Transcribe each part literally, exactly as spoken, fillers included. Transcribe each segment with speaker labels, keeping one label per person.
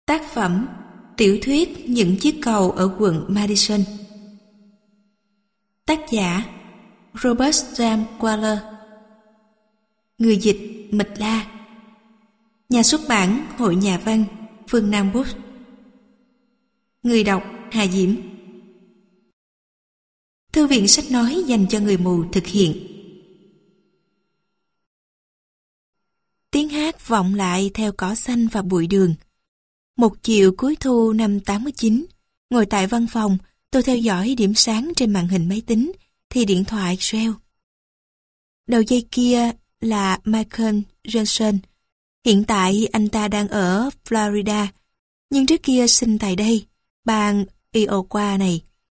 Speaker 1: Tác phẩm Tiểu thuyết Những chiếc cầu ở quận Madison. Tác giả Robert James Waller. Người dịch Mịch La. Nhà xuất bản Hội Nhà văn Phương Nam Books. Người đọc Hà Diễm. Thư viện sách nói dành cho người mù thực hiện. Tiếng hát vọng lại theo cỏ xanh và bụi đường. Một chiều cuối thu năm tám mươi chín, ngồi tại văn phòng, tôi theo dõi điểm sáng trên màn hình máy tính, thì điện thoại reo. Đầu dây kia là Michael Johnson. Hiện tại anh ta đang ở Florida, nhưng trước kia sinh tại đây, bang Iowa này.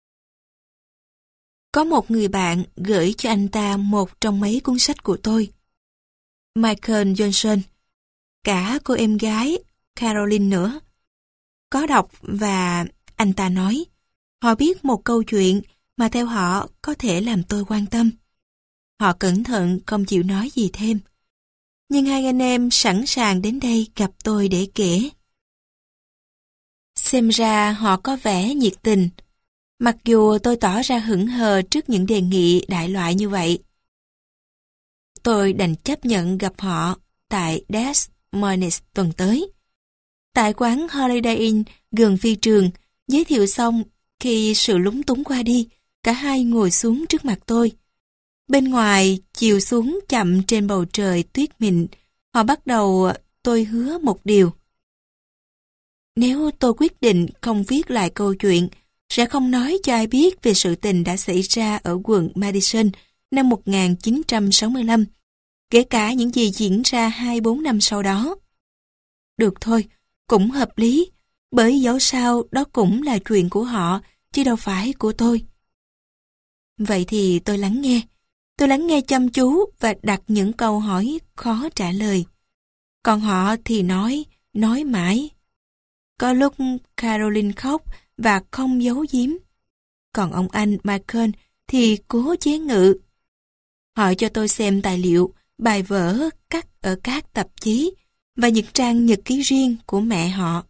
Speaker 1: Có một người bạn gửi cho anh ta một trong mấy cuốn sách của tôi. Michael Johnson, cả cô em gái Caroline nữa, có đọc, và anh ta nói họ biết một câu chuyện mà theo họ có thể làm tôi quan tâm. Họ cẩn thận không chịu nói gì thêm, nhưng hai anh em sẵn sàng đến đây gặp tôi để kể. Xem ra họ có vẻ nhiệt tình, mặc dù tôi tỏ ra hững hờ trước những đề nghị đại loại như vậy. Tôi đành chấp nhận gặp họ tại Des Moines tuần tới, tại quán Holiday Inn gần phi trường. Giới thiệu xong, khi sự lúng túng qua đi, cả hai ngồi xuống trước mặt tôi. Bên ngoài chiều xuống chậm trên bầu trời tuyết mịn. Họ bắt đầu. Tôi hứa một điều: nếu tôi quyết định không viết lại câu chuyện, sẽ không nói cho ai biết về sự tình đã xảy ra ở quận Madison năm một nghìn chín trăm sáu mươi lăm, kể cả những gì diễn ra hai bốn năm sau đó. Được thôi, cũng hợp lý, bởi dẫu sao đó cũng là chuyện của họ, chứ đâu phải của tôi. Vậy thì tôi lắng nghe. Tôi lắng nghe chăm chú và đặt những câu hỏi khó trả lời. Còn họ thì nói, nói mãi. Có lúc Caroline khóc và không giấu giếm. Còn ông anh Michael thì cố chế ngự. Họ cho tôi xem tài liệu, bài vở cắt ở các tạp chí và những trang nhật ký riêng của mẹ họ,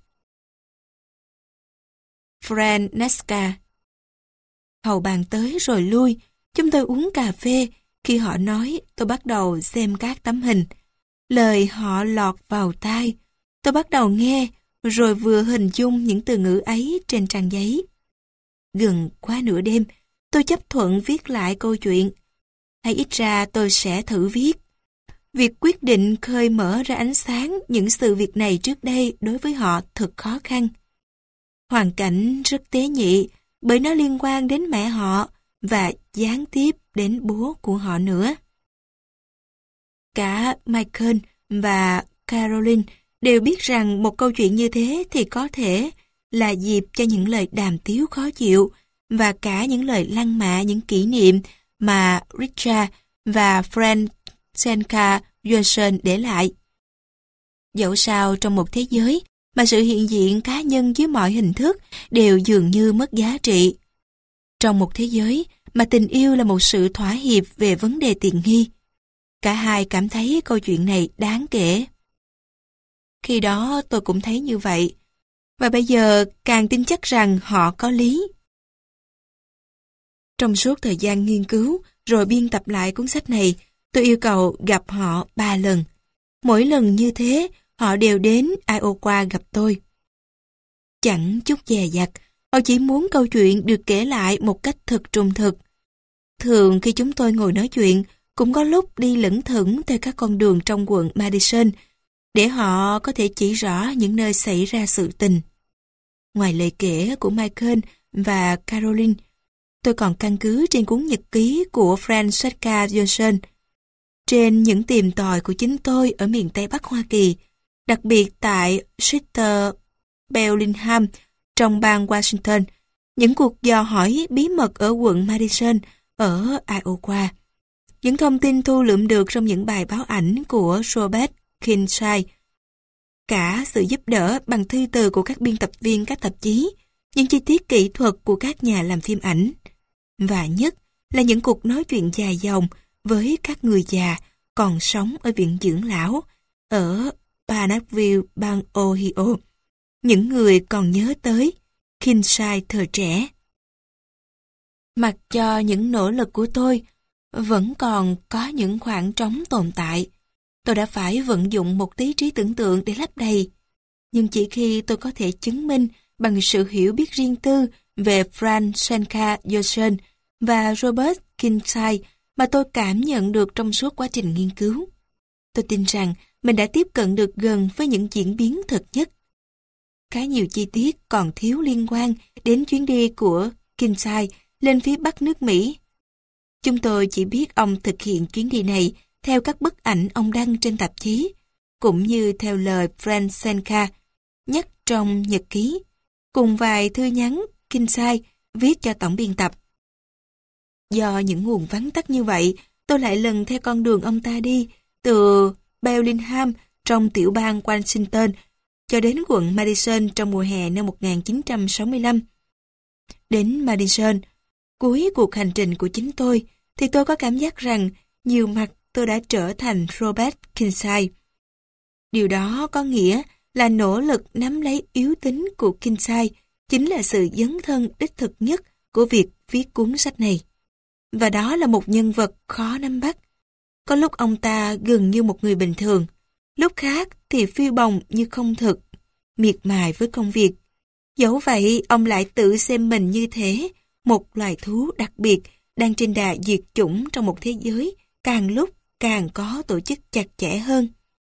Speaker 1: Francesca. Hầu bàn tới rồi lui, chúng tôi uống cà phê. Khi họ nói, tôi bắt đầu xem các tấm hình. Lời họ lọt vào tai, tôi bắt đầu nghe, rồi vừa hình dung những từ ngữ ấy trên trang giấy. Gần quá nửa đêm, tôi chấp thuận viết lại câu chuyện. Hay ít ra tôi sẽ thử viết. Việc quyết định khơi mở ra ánh sáng những sự việc này trước đây đối với họ thật khó khăn. Hoàn cảnh rất tế nhị, bởi nó liên quan đến mẹ họ và gián tiếp đến bố của họ nữa. Cả Michael và Caroline đều biết rằng một câu chuyện như thế thì có thể là dịp cho những lời đàm tiếu khó chịu và cả những lời lăng mạ những kỷ niệm mà Richard và Francesca Johnson để lại. Dẫu sao, trong một thế giới mà sự hiện diện cá nhân dưới mọi hình thức đều dường như mất giá trị, trong một thế giới mà tình yêu là một sự thỏa hiệp về vấn đề tiện nghi, cả hai cảm thấy câu chuyện này đáng kể. Khi đó tôi cũng thấy như vậy, và bây giờ càng tin chắc rằng họ có lý. Trong suốt thời gian nghiên cứu rồi biên tập lại cuốn sách này, tôi yêu cầu gặp họ ba lần. Mỗi lần như thế, họ đều đến Iowa gặp tôi. Chẳng chút dè dặt, họ chỉ muốn câu chuyện được kể lại một cách thật trung thực. Thường khi chúng tôi ngồi nói chuyện, cũng có lúc đi lững thững theo các con đường trong quận Madison, để họ có thể chỉ rõ những nơi xảy ra sự tình. Ngoài lời kể của Michael và Caroline, tôi còn căn cứ trên cuốn nhật ký của Francesca Johnson, trên những tìm tòi của chính tôi ở miền Tây Bắc Hoa Kỳ, đặc biệt tại Sister Bellingham trong bang Washington, những cuộc dò hỏi bí mật ở quận Madison ở Iowa, những thông tin thu lượm được trong những bài báo ảnh của Robert Kinshire, cả sự giúp đỡ bằng thư từ của các biên tập viên các tạp chí, những chi tiết kỹ thuật của các nhà làm phim ảnh, và nhất là những cuộc nói chuyện dài dòng với các người già còn sống ở viện dưỡng lão ở Bannackville, bang Ohio, những người còn nhớ tới Kinsey thời trẻ. Mặc cho những nỗ lực của tôi vẫn còn có những khoảng trống tồn tại, tôi đã phải vận dụng một tí trí tưởng tượng để lấp đầy. Nhưng chỉ khi tôi có thể chứng minh bằng sự hiểu biết riêng tư về Franz Senka Jonsson và Robert Kinsey mà tôi cảm nhận được trong suốt quá trình nghiên cứu, tôi tin rằng mình đã tiếp cận được gần với những diễn biến thực nhất. Khá nhiều chi tiết còn thiếu liên quan đến chuyến đi của Kinsey lên phía bắc nước Mỹ. Chúng tôi chỉ biết ông thực hiện chuyến đi này theo các bức ảnh ông đăng trên tạp chí, cũng như theo lời Franz Senka nhắc trong nhật ký, cùng vài thư nhắn Kinsey viết cho tổng biên tập. Do những nguồn vắn tắt như vậy, tôi lại lần theo con đường ông ta đi, từ Bellingham trong tiểu bang Washington cho đến quận Madison trong mùa hè năm một nghìn chín trăm sáu mươi lăm. Đến Madison, cuối cuộc hành trình của chính tôi, thì tôi có cảm giác rằng nhiều mặt tôi đã trở thành Robert Kinsey. Điều đó có nghĩa là nỗ lực nắm lấy yếu tính của Kinsey chính là sự dấn thân đích thực nhất của việc viết cuốn sách này. Và đó là một nhân vật khó nắm bắt. Có lúc ông ta gần như một người bình thường, lúc khác thì phiêu bồng như không thực, miệt mài với công việc. Dẫu vậy, ông lại tự xem mình như thế, một loài thú đặc biệt đang trên đà diệt chủng trong một thế giới càng lúc càng có tổ chức chặt chẽ hơn.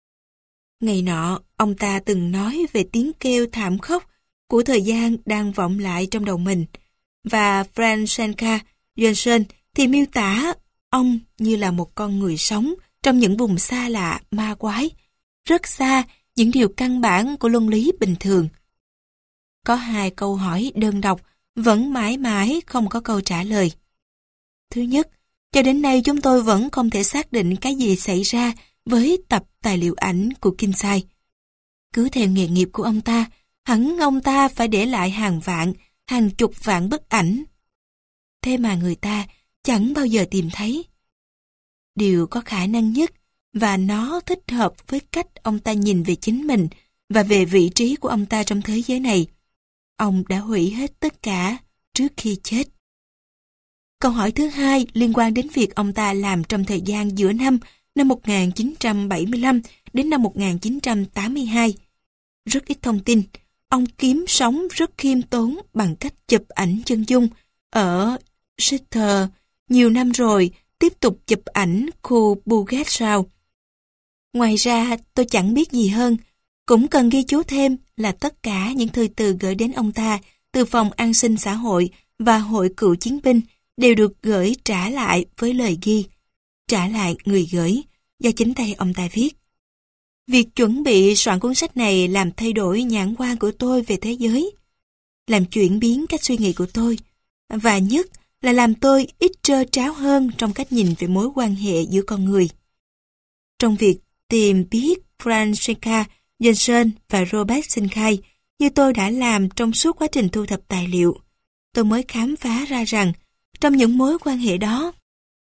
Speaker 1: Ngày nọ, ông ta từng nói về tiếng kêu thảm khốc của thời gian đang vọng lại trong đầu mình, và Franz Senka Jonsson thì miêu tả ông như là một con người sống trong những vùng xa lạ, ma quái, rất xa những điều căn bản của luân lý bình thường. Có hai câu hỏi đơn độc vẫn mãi mãi không có câu trả lời. Thứ nhất, cho đến nay chúng tôi vẫn không thể xác định cái gì xảy ra với tập tài liệu ảnh của Kinsey. Cứ theo nghề nghiệp của ông ta, hẳn ông ta phải để lại hàng vạn, hàng chục vạn bức ảnh. Thế mà người ta chẳng bao giờ tìm thấy. Điều có khả năng nhất, và nó thích hợp với cách ông ta nhìn về chính mình và về vị trí của ông ta trong thế giới này. Ông đã hủy hết tất cả trước khi chết. Câu hỏi thứ hai liên quan đến việc ông ta làm trong thời gian giữa năm năm một nghìn chín trăm bảy mươi lăm đến năm một nghìn chín trăm tám mươi hai. Rất ít thông tin. Ông kiếm sống rất khiêm tốn bằng cách chụp ảnh chân dung ở Sitter nhiều năm rồi, tiếp tục chụp ảnh khu Puget Sound. Ngoài ra, tôi chẳng biết gì hơn. Cũng cần ghi chú thêm là tất cả những thư từ gửi đến ông ta từ Phòng An sinh Xã hội và Hội Cựu Chiến binh đều được gửi trả lại với lời ghi trả lại người gửi do chính tay ông ta viết. Việc chuẩn bị soạn cuốn sách này làm thay đổi nhãn quan của tôi về thế giới, làm chuyển biến cách suy nghĩ của tôi, và nhất là làm tôi ít trơ tráo hơn trong cách nhìn về mối quan hệ giữa con người. Trong việc tìm biết Franz Senka Jonsson và Robert Kinsey như tôi đã làm trong suốt quá trình thu thập tài liệu, tôi mới khám phá ra rằng trong những mối quan hệ đó,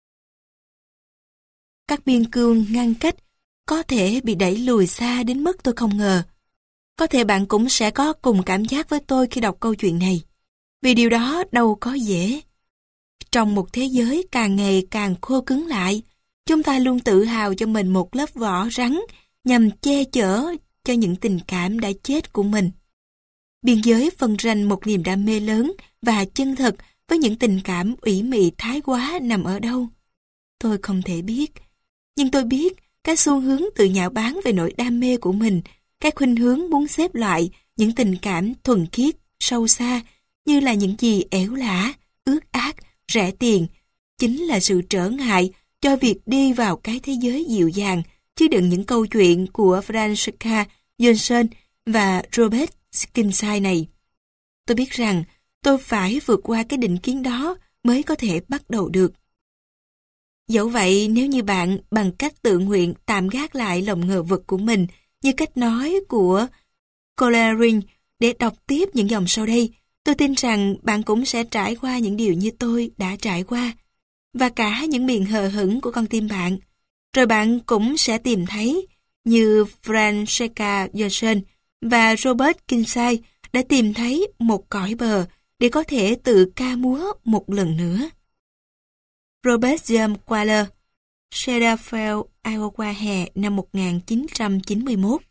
Speaker 1: các biên cương ngăn cách có thể bị đẩy lùi xa đến mức tôi không ngờ. Có thể bạn cũng sẽ có cùng cảm giác với tôi khi đọc câu chuyện này, vì điều đó đâu có dễ. Trong một thế giới càng ngày càng khô cứng lại, chúng ta luôn tự hào cho mình một lớp vỏ rắn nhằm che chở cho những tình cảm đã chết của mình. Biên giới phân ranh một niềm đam mê lớn và chân thật với những tình cảm ủy mị thái quá nằm ở đâu. Tôi không thể biết, nhưng tôi biết cái xu hướng tự nhạo báng về nỗi đam mê của mình, cái khuynh hướng muốn xếp loại những tình cảm thuần khiết, sâu xa như là những gì ẻo lả, ước ác, rẻ tiền, chính là sự trở ngại cho việc đi vào cái thế giới dịu dàng, chứa đựng những câu chuyện của Franz Senka Jonsson và Robert Kinsey này. Tôi biết rằng tôi phải vượt qua cái định kiến đó mới có thể bắt đầu được. Dẫu vậy, nếu như bạn bằng cách tự nguyện tạm gác lại lòng ngờ vực của mình như cách nói của Coleridge để đọc tiếp những dòng sau đây, tôi tin rằng bạn cũng sẽ trải qua những điều như tôi đã trải qua, và cả những miền hờ hững của con tim bạn. Rồi bạn cũng sẽ tìm thấy, như Franz Senka Jonsson, và Robert Kinsey đã tìm thấy một cõi bờ để có thể tự ca múa một lần nữa. Robert James Waller, Cedarfield, Iowa hè năm một nghìn chín trăm chín mươi mốt.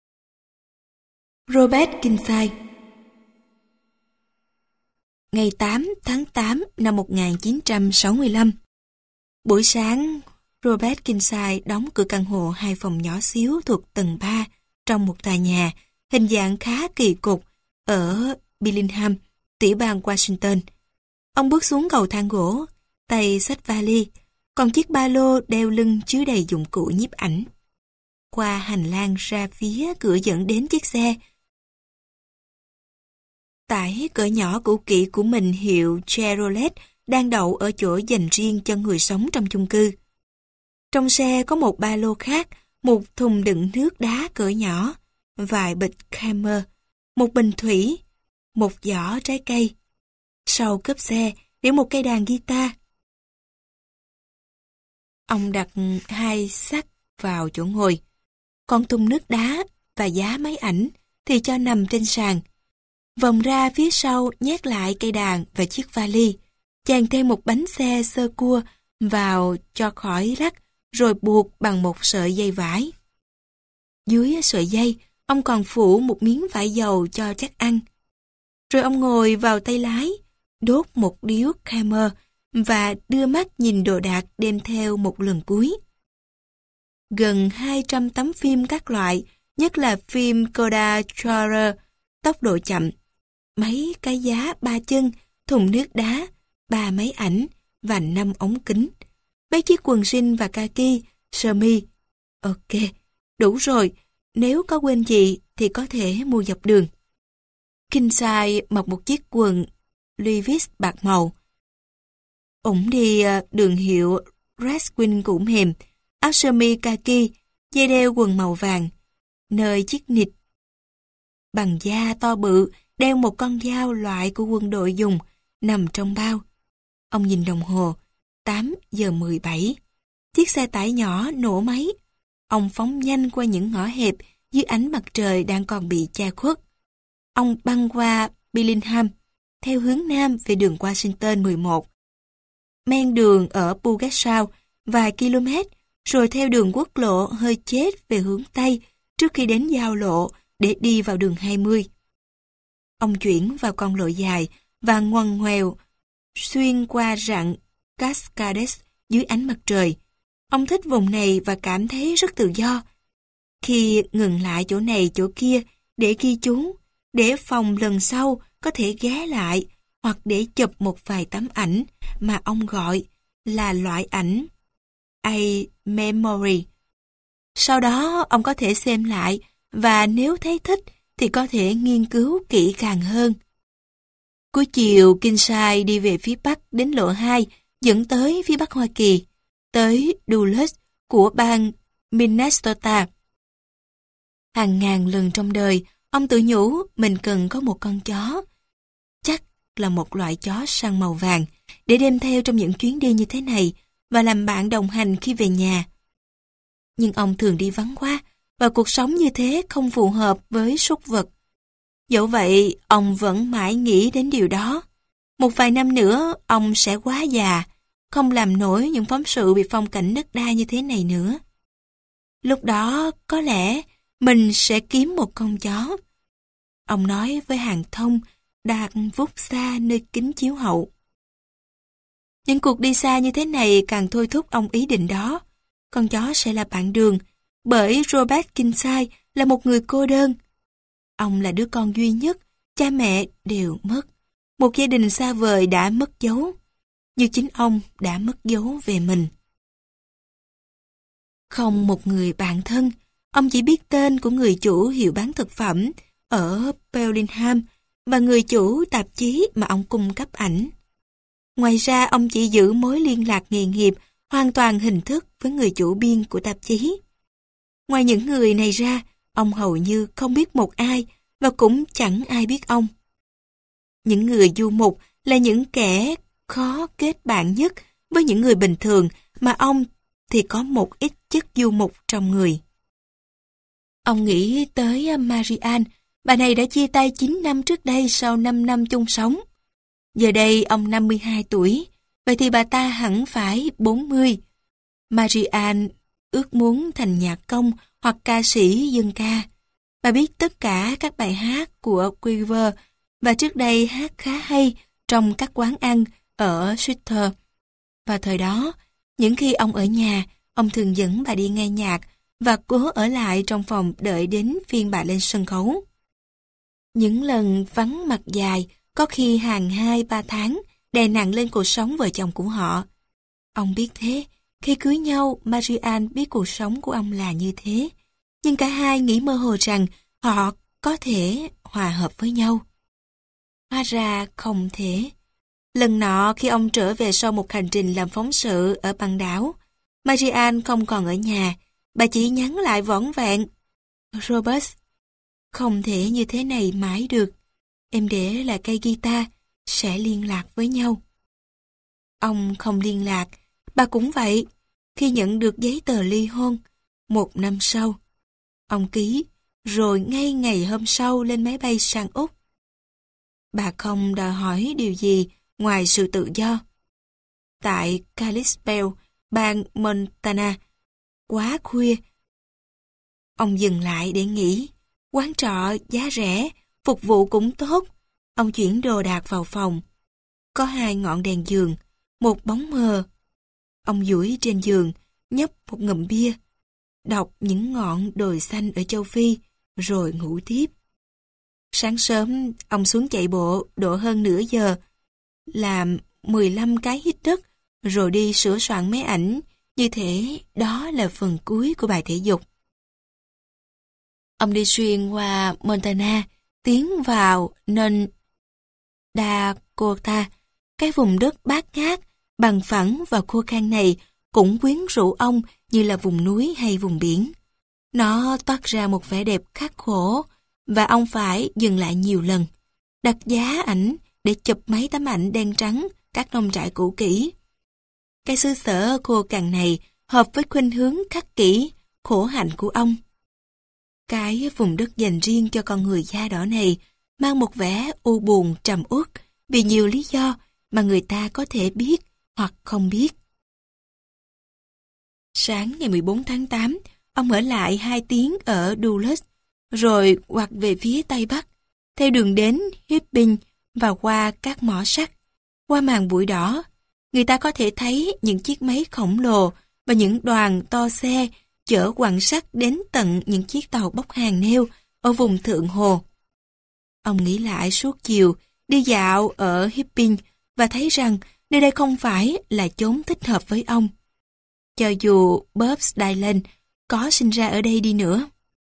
Speaker 1: Robert Kinsey. Ngày tám tháng tám năm một nghìn chín trăm sáu mươi lăm. Buổi sáng, Robert Kinsey đóng cửa căn hộ hai phòng nhỏ xíu thuộc tầng ba trong một tòa nhà hình dạng khá kỳ cục ở Bellingham, tiểu bang Washington. Ông bước xuống cầu thang gỗ, tay xách vali, còn chiếc ba lô đeo lưng chứa đầy dụng cụ nhiếp ảnh. Qua hành lang ra phía cửa dẫn đến chiếc xe tải cỡ nhỏ cũ kỹ của mình hiệu Chevrolet đang đậu ở chỗ dành riêng cho người sống trong chung cư. Trong xe có một ba lô khác, một thùng đựng nước đá cỡ nhỏ, vài bịch Camel, một bình thủy, một giỏ trái cây. Sau cốp xe để một cây đàn guitar. Ông đặt hai xách vào chỗ ngồi, còn thùng nước đá và giá máy ảnh thì cho nằm trên sàn. Vòng ra phía sau nhét lại cây đàn và chiếc vali, chàng thêm một bánh xe sơ cua vào cho khỏi lắc, rồi buộc bằng một sợi dây vải. Dưới sợi dây, ông còn phủ một miếng vải dầu cho chắc ăn. Rồi ông ngồi vào tay lái, đốt một điếu Camel và đưa mắt nhìn đồ đạc đem theo một lần cuối. Gần hai trăm tấm phim các loại, nhất là phim Kodak Trouer, tốc độ chậm, mấy cái giá ba chân, thùng nước đá, ba máy ảnh và năm ống kính, mấy chiếc quần jean và kaki, sơ mi. Ok, đủ rồi, nếu có quên gì thì có thể mua dọc đường. Kinsey mặc một chiếc quần Levi's bạc màu. Ổng đi đường hiệu Redwing cũ mềm, áo sơ mi kaki, dây đeo quần màu vàng, nơi chiếc nịt bằng da to bự, đeo một con dao loại của quân đội dùng, nằm trong bao. Ông nhìn đồng hồ, tám giờ mười bảy. Chiếc xe tải nhỏ nổ máy. Ông phóng nhanh qua những ngõ hẹp dưới ánh mặt trời đang còn bị che khuất. Ông băng qua Bellingham, theo hướng nam về đường Washington mười một. Men đường ở Puget Sound vài km, rồi theo đường quốc lộ hơi chết về hướng Tây trước khi đến giao lộ để đi vào đường hai mươi. Ông chuyển vào con lộ dài và ngoằn ngoèo xuyên qua rặng Cascades dưới ánh mặt trời. Ông thích vùng này và cảm thấy rất tự do. Khi ngừng lại chỗ này chỗ kia để ghi chú, để phòng lần sau có thể ghé lại hoặc để chụp một vài tấm ảnh mà ông gọi là loại ảnh A Memory. Sau đó ông có thể xem lại và nếu thấy thích thì có thể nghiên cứu kỹ càng hơn. Cuối chiều, Kinsey đi về phía bắc đến lộ hai, dẫn tới phía bắc Hoa Kỳ, tới Duluth của bang Minnesota. Hàng ngàn lần trong đời, ông tự nhủ mình cần có một con chó, chắc là một loại chó săn màu vàng, để đem theo trong những chuyến đi như thế này và làm bạn đồng hành khi về nhà. Nhưng ông thường đi vắng quá, và cuộc sống như thế không phù hợp với súc vật. Dẫu vậy, ông vẫn mãi nghĩ đến điều đó. Một vài năm nữa, ông sẽ quá già, không làm nổi những phóng sự về phong cảnh đất đai như thế này nữa. Lúc đó, có lẽ, mình sẽ kiếm một con chó. Ông nói với hàng thông, đạt vút xa nơi kính chiếu hậu. Những cuộc đi xa như thế này càng thôi thúc ông ý định đó. Con chó sẽ là bạn đường, bởi Robert Kinsey là một người cô đơn. Ông là đứa con duy nhất, cha mẹ đều mất. Một gia đình xa vời đã mất dấu, như chính ông đã mất dấu về mình. Không một người bạn thân, ông chỉ biết tên của người chủ hiệu bán thực phẩm ở Bellingham và người chủ tạp chí mà ông cung cấp ảnh. Ngoài ra, ông chỉ giữ mối liên lạc nghề nghiệp hoàn toàn hình thức với người chủ biên của tạp chí. Ngoài những người này ra, ông hầu như không biết một ai và cũng chẳng ai biết ông. Những người du mục là những kẻ khó kết bạn nhất với những người bình thường, mà ông thì có một ít chất du mục trong người. Ông nghĩ tới Marianne, Bà này đã chia tay chín năm trước đây sau năm năm chung sống. Giờ đây ông năm mươi hai tuổi, vậy thì bà ta hẳn phải bốn mươi. Marianne ước muốn thành nhạc công hoặc ca sĩ dân ca. Bà biết tất cả các bài hát của Quiver và trước đây hát khá hay trong các quán ăn ở Sutter. Vào thời đó, những khi ông ở nhà, ông thường dẫn bà đi nghe nhạc và cố ở lại trong phòng đợi đến phiên bà lên sân khấu. Những lần vắng mặt dài, có khi hàng hai ba tháng, đè nặng lên cuộc sống vợ chồng của họ. Ông biết thế, khi cưới nhau, Marianne biết cuộc sống của ông là như thế. Nhưng cả hai nghĩ mơ hồ rằng họ có thể hòa hợp với nhau. Hóa ra không thể. Lần nọ khi ông trở về sau một hành trình làm phóng sự ở băng đảo, Marianne không còn ở nhà, bà chỉ nhắn lại vỏn vẹn. Robert, không thể như thế này mãi được. Em để lại cây guitar, sẽ liên lạc với nhau. Ông không liên lạc, bà cũng vậy. Khi nhận được giấy tờ ly hôn, một năm sau, ông ký, rồi ngay ngày hôm sau lên máy bay sang Úc. Bà không đòi hỏi điều gì ngoài sự tự do. Tại Kalispell, bang Montana, quá khuya, ông dừng lại để nghỉ. Quán trọ giá rẻ, phục vụ cũng tốt. Ông chuyển đồ đạc vào phòng. Có hai ngọn đèn giường, một bóng mờ. Ông duỗi trên giường, nhấp một ngụm bia, đọc những ngọn đồi xanh ở châu Phi, rồi ngủ tiếp. Sáng sớm, ông xuống chạy bộ độ hơn nửa giờ, làm mười lăm cái hít đất, rồi đi sửa soạn máy ảnh, như thể đó là phần cuối của bài thể dục. Ông đi xuyên qua Montana, tiến vào nên Dakota, cái vùng đất bát ngát, bằng phẳng và khô khan này cũng quyến rũ ông như là vùng núi hay vùng biển. Nó toát ra một vẻ đẹp khắc khổ, và ông phải dừng lại nhiều lần, đặt giá ảnh để chụp mấy tấm ảnh đen trắng các nông trại cũ kỹ. Cái xứ sở khô cằn này hợp với khuynh hướng khắc kỷ, khổ hạnh của ông. Cái vùng đất dành riêng cho con người da đỏ này mang một vẻ u buồn trầm uất vì nhiều lý do mà người ta có thể biết hoặc không biết. Sáng ngày mười bốn tháng tám, ông ở lại hai tiếng ở Dulles, rồi quặt về phía Tây Bắc, theo đường đến Hibbing và qua các mỏ sắt. Qua màn bụi đỏ, người ta có thể thấy những chiếc máy khổng lồ và những đoàn to xe chở quặng sắt đến tận những chiếc tàu bốc hàng neo ở vùng thượng hồ. Ông nghĩ lại suốt chiều, đi dạo ở Hibbing và thấy rằng nơi đây không phải là chốn thích hợp với ông. Cho dù Bob's Dylan có sinh ra ở đây đi nữa.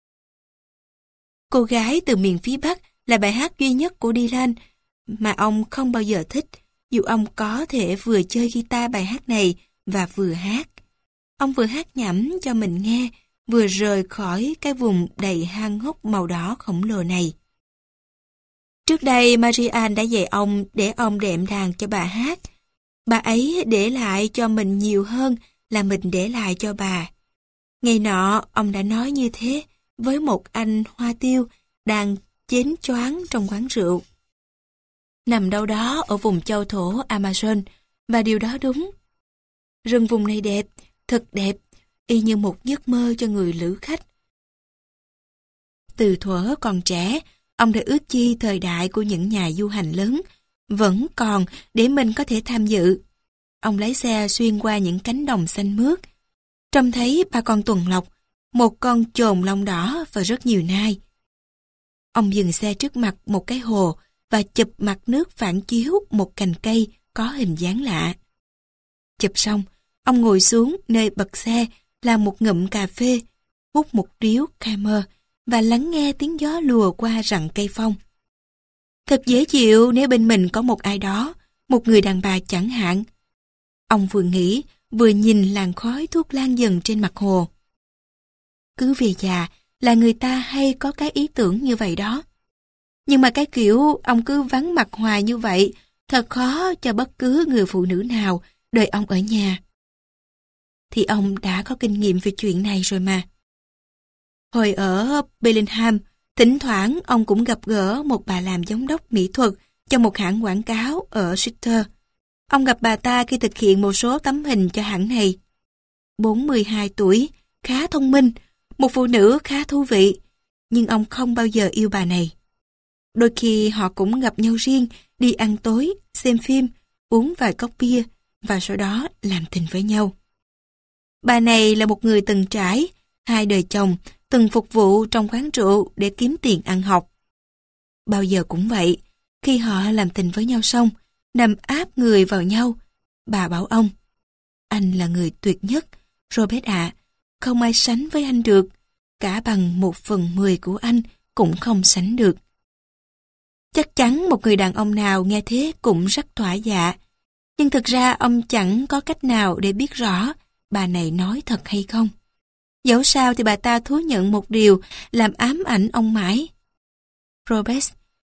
Speaker 1: Cô gái từ miền phía Bắc là bài hát duy nhất của Dylan mà ông không bao giờ thích, dù ông có thể vừa chơi guitar bài hát này và vừa hát. Ông vừa hát nhẩm cho mình nghe, vừa rời khỏi cái vùng đầy hang hốc màu đỏ khổng lồ này. Trước đây Marianne đã dạy ông để ông đệm đàn cho bà hát. Bà ấy để lại cho mình nhiều hơn là mình để lại cho bà. Ngày nọ, ông đã nói như thế với một anh hoa tiêu đang chén choáng trong quán rượu. Nằm đâu đó ở vùng châu thổ Amazon, và điều đó đúng. Rừng vùng này đẹp, thật đẹp, y như một giấc mơ cho người lữ khách. Từ thuở còn trẻ, ông đã ước chi thời đại của những nhà du hành lớn vẫn còn để mình có thể tham dự. Ông lái xe xuyên qua những cánh đồng xanh mướt, trông thấy ba con tuần lộc, một con chồn lông đỏ và rất nhiều nai. Ông dừng xe trước mặt một cái hồ và chụp mặt nước phản chiếu một cành cây có hình dáng lạ. Chụp xong, ông ngồi xuống nơi bật xe, làm một ngụm cà phê, hút một điếu Camel và lắng nghe tiếng gió lùa qua rặng cây phong. Thật dễ chịu nếu bên mình có một ai đó, một người đàn bà chẳng hạn. Ông vừa nghĩ, vừa nhìn làn khói thuốc lan dần trên mặt hồ. Cứ về già là người ta hay có cái ý tưởng như vậy đó. Nhưng mà cái kiểu ông cứ vắng mặt hoài như vậy, thật khó cho bất cứ người phụ nữ nào đợi ông ở nhà. Thì ông đã có kinh nghiệm về chuyện này rồi mà. Hồi ở Bellingham, Thỉnh thoảng ông cũng gặp gỡ một bà làm giám đốc mỹ thuật cho một hãng quảng cáo ở Twitter. Ông gặp bà ta khi thực hiện một số tấm hình cho hãng này. bốn mươi hai tuổi, khá thông minh, một phụ nữ khá thú vị, nhưng ông không bao giờ yêu bà này. Đôi khi họ cũng gặp nhau riêng, đi ăn tối, xem phim, uống vài cốc bia và sau đó làm tình với nhau. Bà này là một người từng trải, hai đời chồng, từng phục vụ trong quán rượu để kiếm tiền ăn học. Bao giờ cũng vậy, khi họ làm tình với nhau xong, nằm áp người vào nhau, bà bảo ông: "Anh là người tuyệt nhất, Robert ạ, không ai sánh với anh được, cả bằng một phần mười của anh cũng không sánh được." Chắc chắn một người đàn ông nào nghe thế cũng rất thỏa dạ, nhưng thực ra ông chẳng có cách nào để biết rõ bà này nói thật hay không. Dẫu sao thì bà ta thú nhận một điều làm ám ảnh ông mãi. "Robert,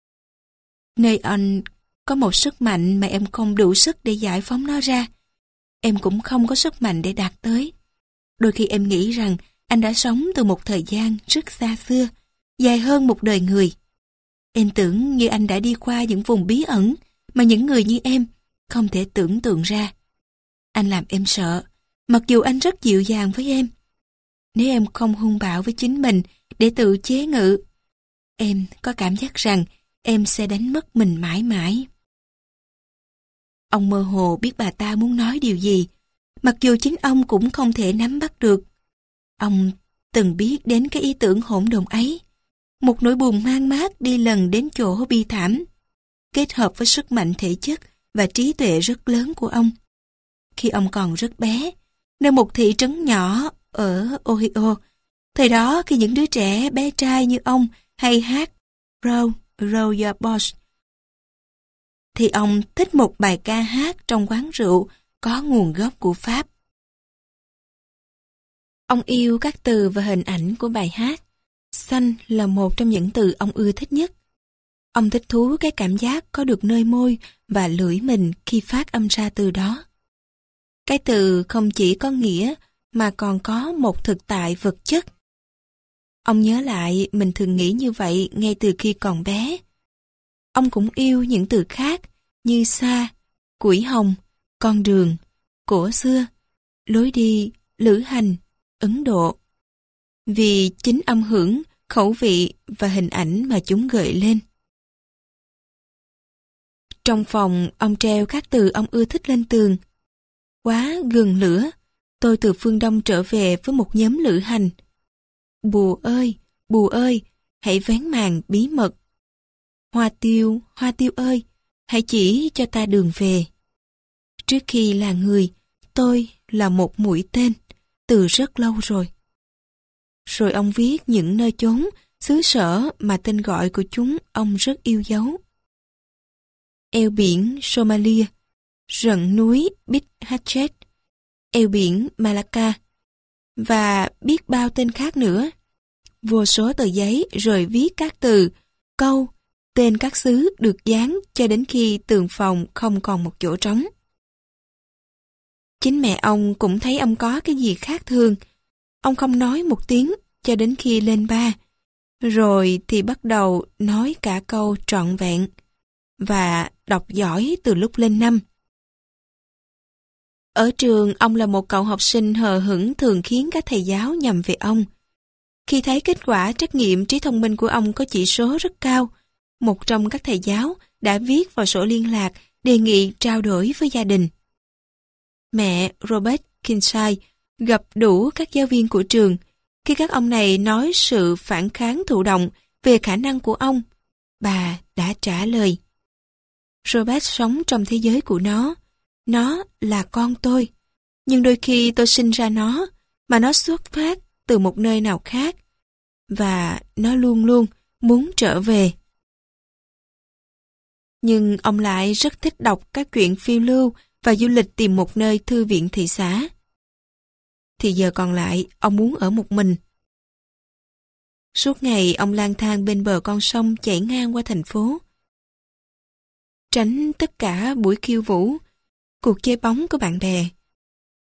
Speaker 1: nơi anh có một sức mạnh mà em không đủ sức để giải phóng nó ra. Em cũng không có sức mạnh để đạt tới. Đôi khi em nghĩ rằng anh đã sống từ một thời gian rất xa xưa, dài hơn một đời người. Em tưởng như anh đã đi qua những vùng bí ẩn mà những người như em không thể tưởng tượng ra. Anh làm em sợ, mặc dù anh rất dịu dàng với em. Nếu em không hung bạo với chính mình để tự chế ngự, em có cảm giác rằng em sẽ đánh mất mình mãi mãi." Ông mơ hồ biết bà ta muốn nói điều gì, mặc dù chính ông cũng không thể nắm bắt được. Ông từng biết đến cái ý tưởng hỗn độn ấy, một nỗi buồn man mác đi lần đến chỗ bi thảm, kết hợp với sức mạnh thể chất và trí tuệ rất lớn của ông. Khi ông còn rất bé, nơi một thị trấn nhỏ ở Ohio, thời đó khi những đứa trẻ bé trai như ông hay hát Row, Row Your Boat, thì ông thích một bài ca hát trong quán rượu có nguồn gốc của Pháp. Ông yêu các từ và hình ảnh của bài hát. Xanh là một trong những từ ông ưa thích nhất. Ông thích thú cái cảm giác có được nơi môi và lưỡi mình khi phát âm ra từ đó. Cái từ không chỉ có nghĩa mà còn có một thực tại vật chất. Ông nhớ lại mình thường nghĩ như vậy ngay từ khi còn bé. Ông cũng yêu những từ khác như xa, củi hồng, con đường, cổ xưa, lối đi, lữ hành, Ấn Độ. Vì chính âm hưởng, khẩu vị và hình ảnh mà chúng gợi lên. Trong phòng, ông treo các từ ông ưa thích lên tường. Quá gần lửa, tôi từ phương Đông trở về với một nhóm lữ hành. Bùa ơi, bùa ơi, hãy vén màn bí mật. Hoa tiêu, hoa tiêu ơi, hãy chỉ cho ta đường về. Trước khi là người, tôi là một mũi tên, từ rất lâu rồi. Rồi ông viết những nơi chốn, xứ sở mà tên gọi của chúng ông rất yêu dấu. Eo biển Somalia, rặng núi Big Hatchet, eo biển Malacca, và biết bao tên khác nữa. Vô số tờ giấy rồi viết các từ, câu, tên các xứ được dán cho đến khi tường phòng không còn một chỗ trống. Chính mẹ ông cũng thấy ông có cái gì khác thường. Ông không nói một tiếng cho đến khi lên ba, rồi thì bắt đầu nói cả câu trọn vẹn, và đọc giỏi từ lúc lên năm. Ở trường, ông là một cậu học sinh hờ hững thường khiến các thầy giáo nhầm về ông. Khi thấy kết quả trắc nghiệm trí thông minh của ông có chỉ số rất cao, một trong các thầy giáo đã viết vào sổ liên lạc đề nghị trao đổi với gia đình. Mẹ Robert Kinsey gặp đủ các giáo viên của trường. Khi các ông này nói sự phản kháng thụ động về khả năng của ông, bà đã trả lời: Robert sống trong thế giới của nó. Nó là con tôi. Nhưng đôi khi tôi sinh ra nó, mà nó xuất phát từ một nơi nào khác. Và nó luôn luôn muốn trở về. Nhưng ông lại rất thích đọc các chuyện phiêu lưu và du lịch tìm một nơi thư viện thị xã. Thì giờ còn lại, ông muốn ở một mình. Suốt ngày ông lang thang bên bờ con sông chảy ngang qua thành phố. Tránh tất cả buổi khiêu vũ, cuộc chơi bóng của bạn bè.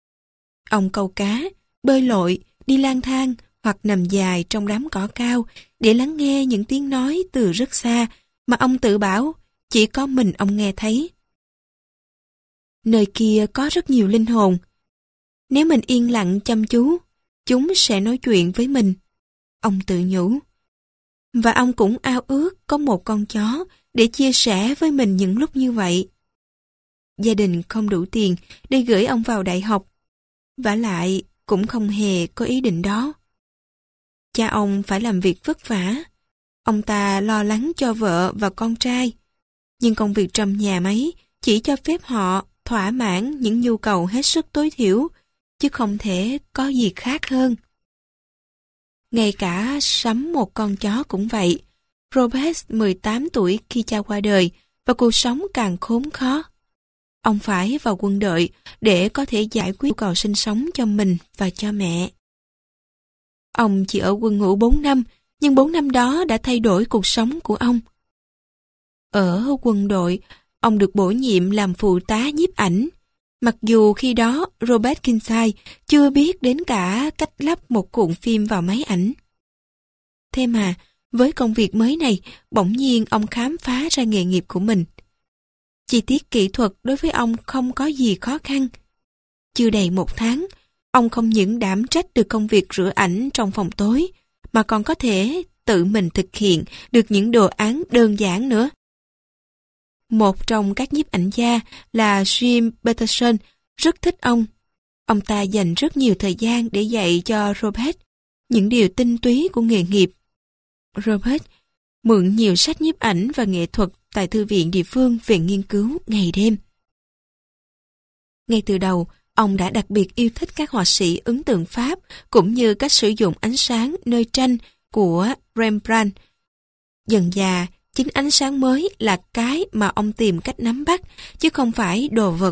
Speaker 1: Ông câu cá, bơi lội, đi lang thang hoặc nằm dài trong đám cỏ cao, để lắng nghe những tiếng nói từ rất xa mà ông tự bảo chỉ có mình ông nghe thấy. Nơi kia có rất nhiều linh hồn. Nếu mình yên lặng chăm chú, chúng sẽ nói chuyện với mình. Ông tự nhủ. Và ông cũng ao ước có một con chó để chia sẻ với mình những lúc như vậy. Gia đình không đủ tiền để gửi ông vào đại học. Vả lại cũng không hề có ý định đó. Cha ông phải làm việc vất vả. Ông ta lo lắng cho vợ và con trai. Nhưng công việc trầm nhà máy chỉ cho phép họ thỏa mãn những nhu cầu hết sức tối thiểu, chứ không thể có gì khác hơn. Ngay cả sắm một con chó cũng vậy. Robert mười tám tuổi khi cha qua đời và cuộc sống càng khốn khó. Ông phải vào quân đội để có thể giải quyết nhu cầu sinh sống cho mình và cho mẹ. Ông chỉ ở quân ngũ bốn năm, nhưng bốn năm đó đã thay đổi cuộc sống của ông. Ở quân đội, ông được bổ nhiệm làm phụ tá nhiếp ảnh, mặc dù khi đó Robert Kinsey chưa biết đến cả cách lắp một cuộn phim vào máy ảnh. Thế mà, với công việc mới này, bỗng nhiên ông khám phá ra nghề nghiệp của mình. Chi tiết kỹ thuật đối với ông không có gì khó khăn. Chưa đầy một tháng, ông không những đảm trách được công việc rửa ảnh trong phòng tối, mà còn có thể tự mình thực hiện được những đồ án đơn giản nữa. Một trong các nhiếp ảnh gia là Jim Peterson rất thích ông. Ông ta dành rất nhiều thời gian để dạy cho Robert những điều tinh túy của nghề nghiệp. Robert mượn nhiều sách nhiếp ảnh và nghệ thuật tại thư viện địa phương về nghiên cứu ngày đêm. Ngay từ đầu, ông đã đặc biệt yêu thích các họa sĩ ấn tượng Pháp cũng như cách sử dụng ánh sáng nơi tranh của Rembrandt. Dần dà, chính ánh sáng mới là cái mà ông tìm cách nắm bắt, chứ không phải đồ vật.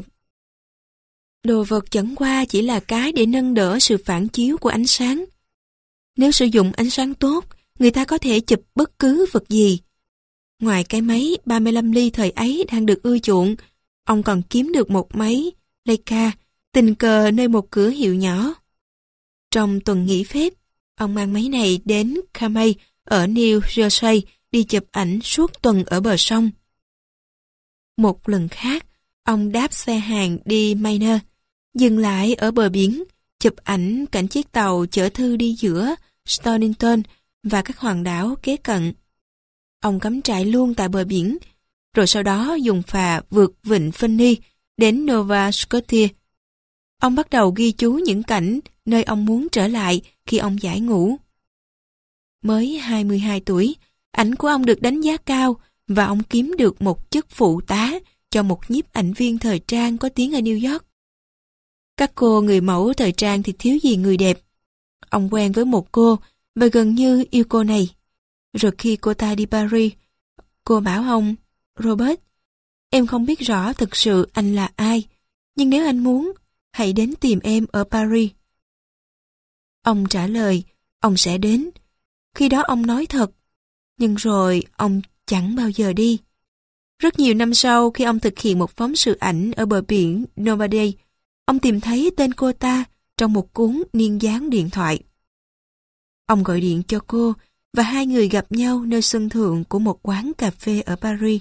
Speaker 1: Đồ vật chẳng qua chỉ là cái để nâng đỡ sự phản chiếu của ánh sáng. Nếu sử dụng ánh sáng tốt, người ta có thể chụp bất cứ vật gì. Ngoài cái máy ba mươi lăm ly thời ấy đang được ưa chuộng, ông còn kiếm được một máy Leica tình cờ nơi một cửa hiệu nhỏ. Trong tuần nghỉ phép, ông mang máy này đến Camay ở New Jersey đi chụp ảnh suốt tuần ở bờ sông. Một lần khác, ông đáp xe hàng đi Maine, dừng lại ở bờ biển, chụp ảnh cảnh chiếc tàu chở thư đi giữa Stonington và các hòn đảo kế cận. Ông cắm trại luôn tại bờ biển, rồi sau đó dùng phà vượt vịnh Funny đến Nova Scotia. Ông bắt đầu ghi chú những cảnh nơi ông muốn trở lại khi ông giải ngũ. Mới hai mươi hai tuổi, ảnh của ông được đánh giá cao và ông kiếm được một chức phụ tá cho một nhiếp ảnh viên thời trang có tiếng ở New York. Các cô người mẫu thời trang thì thiếu gì người đẹp. Ông quen với một cô và gần như yêu cô này. Rồi khi cô ta đi Paris, cô bảo ông, Robert, em không biết rõ thực sự anh là ai, nhưng nếu anh muốn, hãy đến tìm em ở Paris. Ông trả lời, ông sẽ đến. Khi đó ông nói thật, nhưng rồi ông chẳng bao giờ đi. Rất nhiều năm sau, khi ông thực hiện một phóng sự ảnh ở bờ biển Normandy, ông tìm thấy tên cô ta trong một cuốn niên dán điện thoại. Ông gọi điện cho cô và hai người gặp nhau nơi sân thượng của một quán cà phê ở Paris.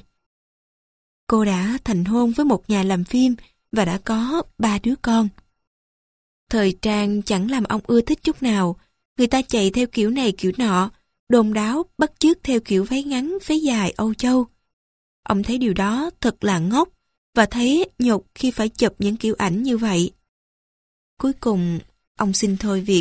Speaker 1: Cô đã thành hôn với một nhà làm phim và đã có ba đứa con. Thời trang chẳng làm ông ưa thích chút nào. Người ta chạy theo kiểu này kiểu nọ, đồn đáo bắt chước theo kiểu váy ngắn, váy dài Âu Châu. Ông thấy điều đó thật là ngốc và thấy nhục khi phải chụp những kiểu ảnh như vậy. Cuối cùng, ông xin thôi việc.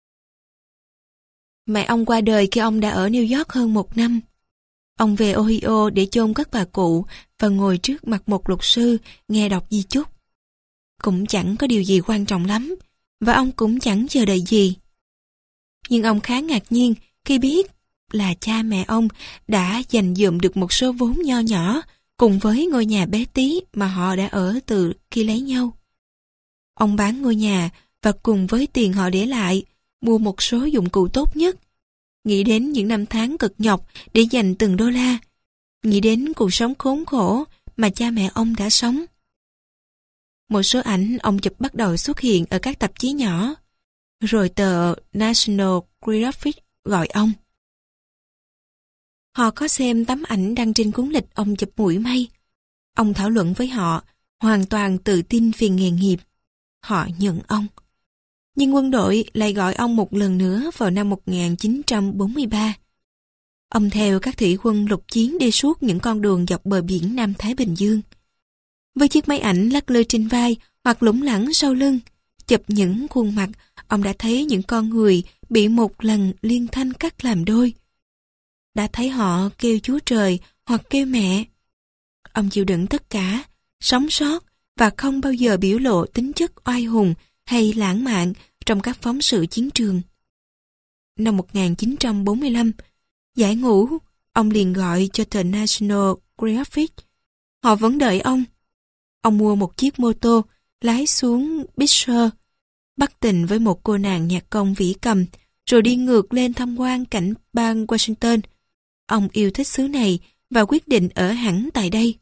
Speaker 1: Mẹ ông qua đời khi ông đã ở New York hơn một năm. Ông về Ohio để chôn cất bà cụ và ngồi trước mặt một luật sư nghe đọc di chúc. Cũng chẳng có điều gì quan trọng lắm, và ông cũng chẳng chờ đợi gì. Nhưng ông khá ngạc nhiên khi biết là cha mẹ ông đã dành dụm được một số vốn nho nhỏ cùng với ngôi nhà bé tí mà họ đã ở từ khi lấy nhau. Ông bán ngôi nhà và cùng với tiền họ để lại, mua một số dụng cụ tốt nhất. Nghĩ đến những năm tháng cực nhọc để dành từng đô la. Nghĩ đến cuộc sống khốn khổ mà cha mẹ ông đã sống. Một số ảnh ông chụp bắt đầu xuất hiện ở các tạp chí nhỏ. Rồi tờ National Geographic gọi ông. Họ có xem tấm ảnh đăng trên cuốn lịch ông chụp mũi may. Ông thảo luận với họ, hoàn toàn tự tin về nghề nghiệp. Họ nhận ông. Nhưng quân đội lại gọi ông một lần nữa vào năm một nghìn chín trăm bốn mươi ba. Ông theo các thủy quân lục chiến đi suốt những con đường dọc bờ biển Nam Thái Bình Dương. Với chiếc máy ảnh lắc lư trên vai hoặc lủng lẳng sau lưng, chụp những khuôn mặt, ông đã thấy những con người bị một lần liên thanh cắt làm đôi. Đã thấy họ kêu Chúa Trời hoặc kêu mẹ. Ông chịu đựng tất cả, sống sót và không bao giờ biểu lộ tính chất oai hùng hay lãng mạn trong các phóng sự chiến trường. Năm một nghìn chín trăm bốn mươi lăm, giải ngũ, ông liền gọi cho The National Geographic. Họ vẫn đợi ông. Ông mua một chiếc mô tô, lái xuống Pittsburgh, bắt tình với một cô nàng nhạc công vĩ cầm, rồi đi ngược lên tham quan cảnh bang Washington. Ông yêu thích xứ này và quyết định ở hẳn tại đây.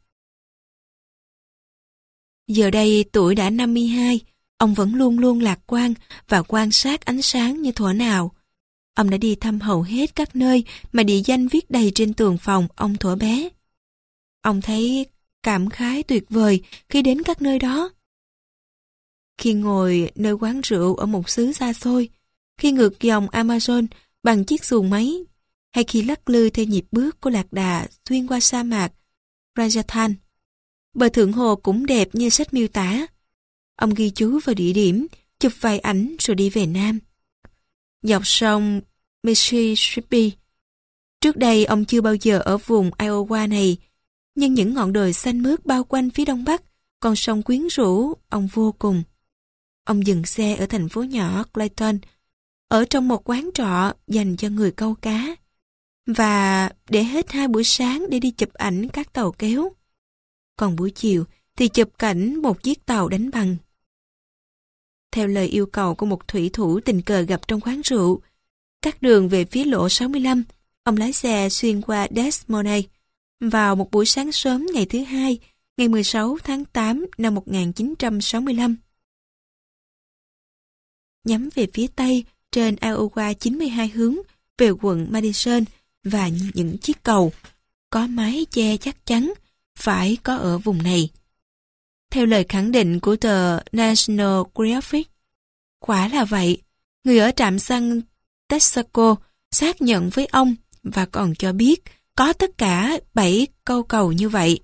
Speaker 1: Giờ đây tuổi đã năm mươi hai, ông vẫn luôn luôn lạc quan và quan sát ánh sáng như thuở nào. Ông đã đi thăm hầu hết các nơi mà địa danh viết đầy trên tường phòng ông thuở bé. Ông thấy cảm khái tuyệt vời khi đến các nơi đó. Khi ngồi nơi quán rượu ở một xứ xa xôi, khi ngược dòng Amazon bằng chiếc xuồng máy, hay khi lắc lư theo nhịp bước của lạc đà xuyên qua sa mạc Rajasthan. Bờ thượng hồ cũng đẹp như sách miêu tả. Ông ghi chú vào địa điểm, chụp vài ảnh rồi đi về Nam. Dọc sông Mississippi. Trước đây ông chưa bao giờ ở vùng Iowa này, nhưng những ngọn đồi xanh mướt bao quanh phía đông bắc, con sông quyến rũ ông vô cùng. Ông dừng xe ở thành phố nhỏ Clayton, ở trong một quán trọ dành cho người câu cá, và để hết hai buổi sáng để đi chụp ảnh các tàu kéo. Còn buổi chiều thì chụp cảnh một chiếc tàu đánh bằng. Theo lời yêu cầu của một thủy thủ tình cờ gặp trong quán rượu, cắt đường về phía lộ sáu mươi lăm, ông lái xe xuyên qua Des Moines vào một buổi sáng sớm ngày thứ hai, ngày mười sáu tháng tám năm một nghìn chín trăm sáu mươi lăm. Nhắm về phía tây trên Iowa chín mươi hai hướng về quận Madison và những chiếc cầu có mái che chắc chắn phải có ở vùng này. Theo lời khẳng định của tờ National Geographic, quả là vậy. Người ở trạm xăng Texaco xác nhận với ông và còn cho biết có tất cả bảy câu cầu như vậy.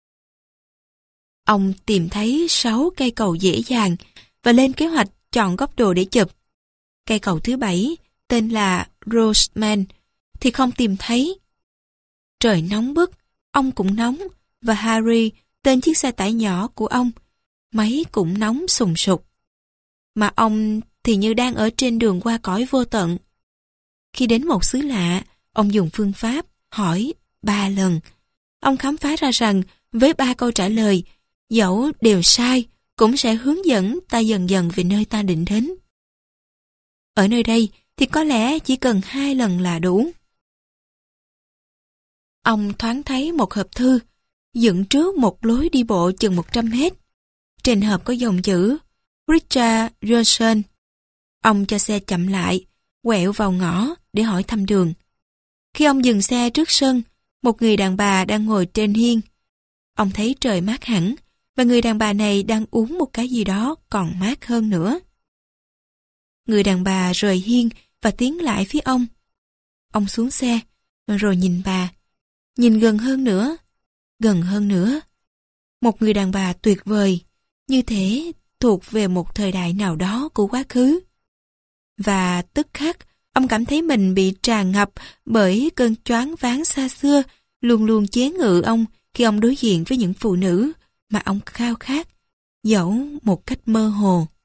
Speaker 1: Ông tìm thấy sáu cây cầu dễ dàng và lên kế hoạch chọn góc độ để chụp. Cây cầu thứ bảy, tên là Roseman, thì không tìm thấy. Trời nóng bức, ông cũng nóng, và Harry, tên chiếc xe tải nhỏ của ông, máy cũng nóng sùng sục. Mà ông thì như đang ở trên đường qua cõi vô tận. Khi đến một xứ lạ, ông dùng phương pháp hỏi ba lần. Ông khám phá ra rằng với ba câu trả lời, dẫu đều sai, cũng sẽ hướng dẫn ta dần dần về nơi ta định đến. Ở nơi đây thì có lẽ chỉ cần hai lần là đủ. Ông thoáng thấy một hộp thư, dựng trước một lối đi bộ chừng một trăm mét. Trên hộp có dòng chữ Richard Johnson. Ông cho xe chậm lại, quẹo vào ngõ để hỏi thăm đường. Khi ông dừng xe trước sân, một người đàn bà đang ngồi trên hiên. Ông thấy trời mát hẳn, và người đàn bà này đang uống một cái gì đó còn mát hơn nữa. Người đàn bà rời hiên và tiến lại phía ông. Ông xuống xe, rồi nhìn bà. Nhìn gần hơn nữa, gần hơn nữa. Một người đàn bà tuyệt vời, như thể thuộc về một thời đại nào đó của quá khứ. Và tức khắc, ông cảm thấy mình bị tràn ngập bởi cơn choáng váng xa xưa, luôn luôn chế ngự ông khi ông đối diện với những phụ nữ mà ông khao khát, dẫu một cách mơ hồ.